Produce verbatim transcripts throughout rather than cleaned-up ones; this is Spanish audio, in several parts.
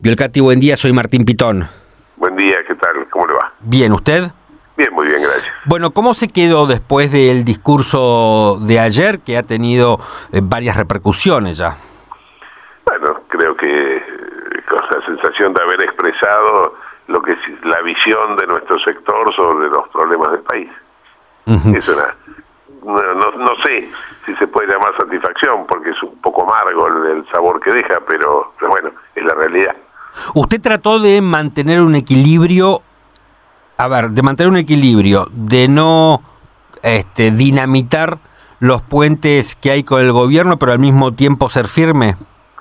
Biolcati, buen día, soy Martín Pitón. Buen día, ¿qué tal? ¿Cómo le va? Bien, ¿usted? Bien, muy bien, gracias. Bueno, ¿cómo se quedó después del discurso de ayer, que ha tenido eh, varias repercusiones ya? Bueno, creo que eh, con la sensación de haber expresado lo que es la visión de nuestro sector sobre los problemas del país. Uh-huh. Es una, no, no, no sé si se puede llamar satisfacción, porque es un poco amargo el, el sabor que deja, pero, pero bueno, es la realidad. Usted trató de mantener un equilibrio, a ver, de mantener un equilibrio, de no este, dinamitar los puentes que hay con el gobierno, pero al mismo tiempo ser firme.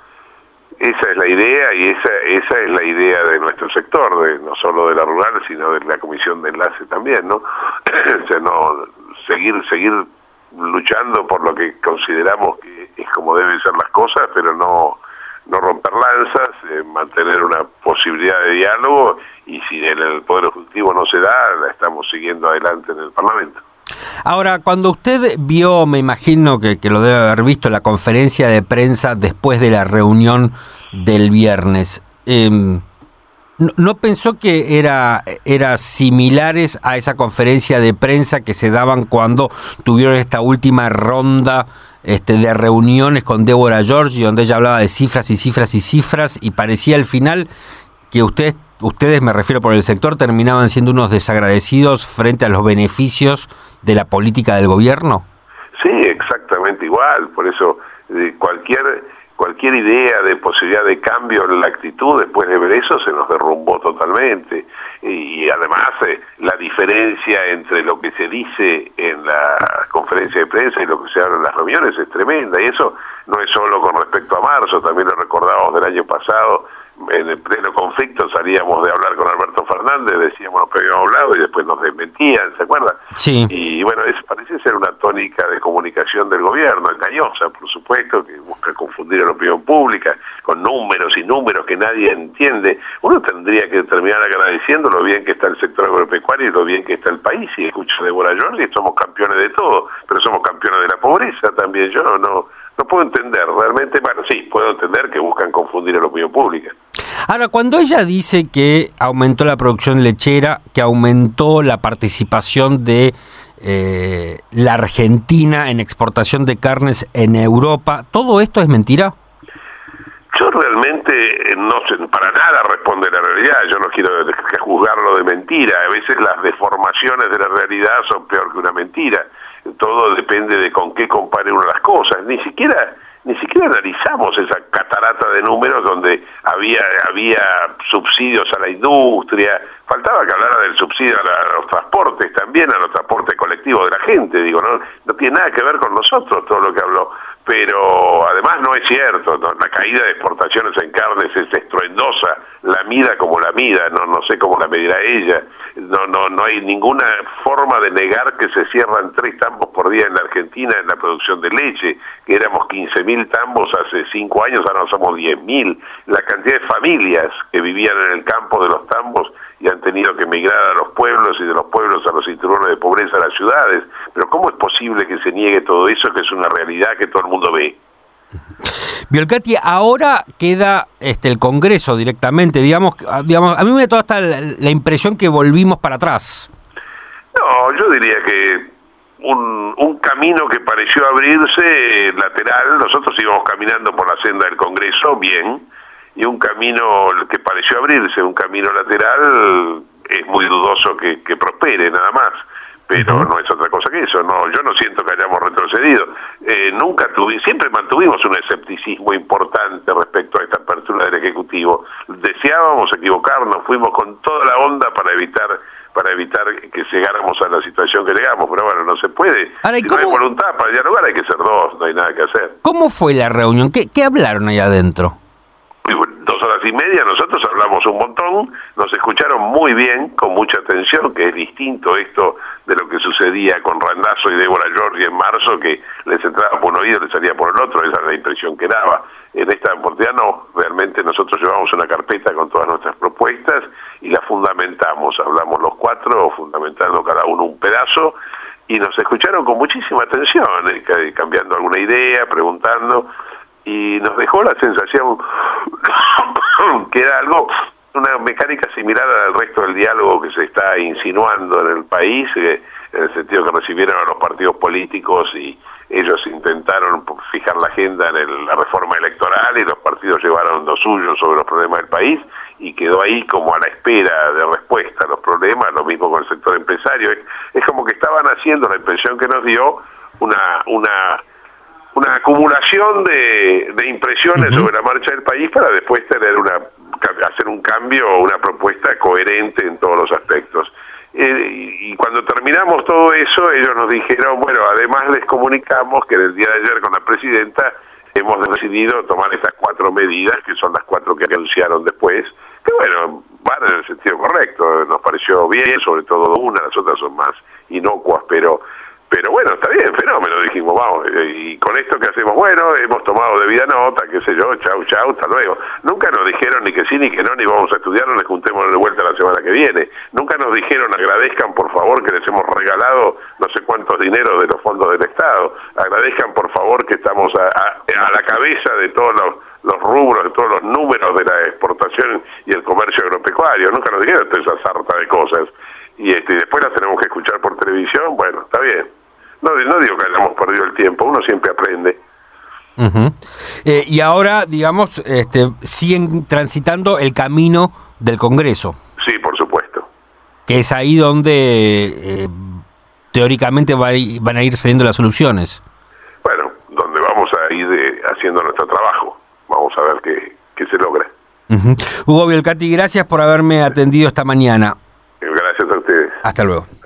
Esa es la idea y esa esa es la idea de nuestro sector, de, no solo de la rural, sino de la comisión de enlace también, ¿no? O sea, no seguir seguir luchando por lo que consideramos que es como deben ser las cosas, pero no no romper lanzas, eh, mantener una posibilidad de diálogo, y si en el Poder Ejecutivo no se da, la estamos siguiendo adelante en el Parlamento. Ahora, cuando usted vio, me imagino que, que lo debe haber visto, la conferencia de prensa después de la reunión del viernes, eh, ¿no, ¿no pensó que era, era similares a esa conferencia de prensa que se daban cuando tuvieron esta última ronda este, de reuniones con Débora Giorgi, donde ella hablaba de cifras y cifras y cifras, y parecía al final que usted, ustedes, me refiero por el sector, terminaban siendo unos desagradecidos frente a los beneficios de la política del gobierno? Sí, exactamente igual. Por eso eh, cualquier cualquier idea de posibilidad de cambio en la actitud después de ver eso se nos derrumbó totalmente. Y además eh, la diferencia entre lo que se dice en la conferencia de prensa y lo que se habla en las reuniones es tremenda, y eso no es solo con respecto a marzo, también lo recordábamos del año pasado. En el pleno conflicto salíamos de hablar con Alberto Fernández, decíamos lo que habíamos hablado y después nos desmentían, ¿se acuerdan? Sí. Y bueno, es, parece ser una tónica de comunicación del gobierno, engañosa, por supuesto, que busca confundir a la opinión pública con números y números que nadie entiende. Uno tendría que terminar agradeciendo lo bien que está el sector agropecuario y lo bien que está el país. Y escucho a Débora Giorgi, somos campeones de todo, pero somos campeones de la pobreza también. Yo no, no, no puedo entender, realmente, bueno, sí, puedo entender que buscan confundir a la opinión pública. Ahora, cuando ella dice que aumentó la producción lechera, que aumentó la participación de eh, la Argentina en exportación de carnes en Europa, ¿todo esto es mentira? Yo realmente no sé, para nada responde la realidad. Yo no quiero juzgarlo de mentira. A veces las deformaciones de la realidad son peor que una mentira. Todo depende de con qué compare uno las cosas. Ni siquiera ni siquiera analizamos esa catarata de números donde había había subsidios a la industria. Faltaba que hablara del subsidio a, la, a los transportes también, a los transportes colectivos de la gente. Digo, no, no tiene nada que ver con nosotros todo lo que habló. Pero además no es cierto, ¿no? La caída de exportaciones en carnes es estruendosa, la mida como la mida, no no sé cómo la medirá ella. No no no hay ninguna forma de negar que se cierran tres tambos por día en la Argentina en la producción de leche, que éramos quince mil tambos hace cinco años, ahora somos diez mil. La cantidad de familias que vivían en el campo de los tambos y han tenido que emigrar a los pueblos y de los pueblos a los cinturones de pobreza a las ciudades. Pero ¿cómo es posible que se niegue todo eso, que es una realidad que todo el mundo ve? Biolcati, ahora queda este el Congreso directamente, digamos, digamos a mí me da toda esta la, la impresión que volvimos para atrás. No, yo diría que un, un camino que pareció abrirse lateral, nosotros íbamos caminando por la senda del Congreso, bien, y un camino que pareció abrirse, un camino lateral, es muy dudoso que, que prospere, nada más. Pero uh-huh. no es otra cosa que eso. No, yo no siento que hayamos retrocedido. Eh, nunca tuvi, siempre mantuvimos un escepticismo importante respecto a esta apertura del Ejecutivo. Deseábamos equivocarnos, fuimos con toda la onda para evitar para evitar que llegáramos a la situación que llegamos, pero bueno, no se puede. Ahora, si ¿cómo? No hay voluntad para dialogar, hay que ser dos, no hay nada que hacer. ¿Cómo fue la reunión? ¿Qué, qué hablaron ahí adentro? Dos horas y media, nosotros hablamos un montón, nos escucharon muy bien, con mucha atención, que es distinto esto de lo que sucedía con Randazzo y Débora Giorgi en marzo, que les entraba por un oído y les salía por el otro, esa es la impresión que daba. En esta oportunidad no, realmente nosotros llevamos una carpeta con todas nuestras propuestas y las fundamentamos, hablamos los cuatro, fundamentando cada uno un pedazo, y nos escucharon con muchísima atención, eh, cambiando alguna idea, preguntando. y nos dejó la sensación que era algo, una mecánica similar al resto del diálogo que se está insinuando en el país, eh, en el sentido que recibieron a los partidos políticos y ellos intentaron fijar la agenda en el, la reforma electoral, y los partidos llevaron lo suyo sobre los problemas del país, y quedó ahí como a la espera de respuesta a los problemas. Lo mismo con el sector empresario. Es, es como que estaban haciendo, la impresión que nos dio, una una una acumulación de, de impresiones uh-huh. sobre la marcha del país para después tener una hacer un cambio o una propuesta coherente en todos los aspectos. Eh, y cuando terminamos todo eso, ellos nos dijeron, bueno, además les comunicamos que en el día de ayer con la presidenta hemos decidido tomar estas cuatro medidas, que son las cuatro que anunciaron después, que bueno, van en el sentido correcto, nos pareció bien, sobre todo una, las otras son más inocuas, pero pero bueno, está bien, fenómeno, dijimos, vamos, y con esto que hacemos, bueno, hemos tomado debida nota, qué sé yo, chau, chau, hasta luego. Nunca nos dijeron ni que sí ni que no, ni vamos a estudiar, nos juntemos de vuelta la semana que viene. Nunca nos dijeron, agradezcan por favor que les hemos regalado no sé cuántos dineros de los fondos del Estado, agradezcan por favor que estamos a, a, a la cabeza de todos los, los rubros, de todos los números de la exportación y el comercio agropecuario. Nunca nos dijeron toda esa sarta de cosas. Y este, después las tenemos que escuchar por televisión, bueno, está bien. No, no digo que hayamos perdido el tiempo, uno siempre aprende. Uh-huh. Eh, y ahora, digamos, este, siguen transitando el camino del Congreso. Sí, por supuesto. Que es ahí donde eh, teóricamente va a ir, van a ir saliendo las soluciones. Bueno, donde vamos a ir eh, haciendo nuestro trabajo. Vamos a ver qué, qué se logra. Uh-huh. Hugo Biolcati, gracias por haberme atendido esta mañana. Gracias a ustedes. Hasta luego.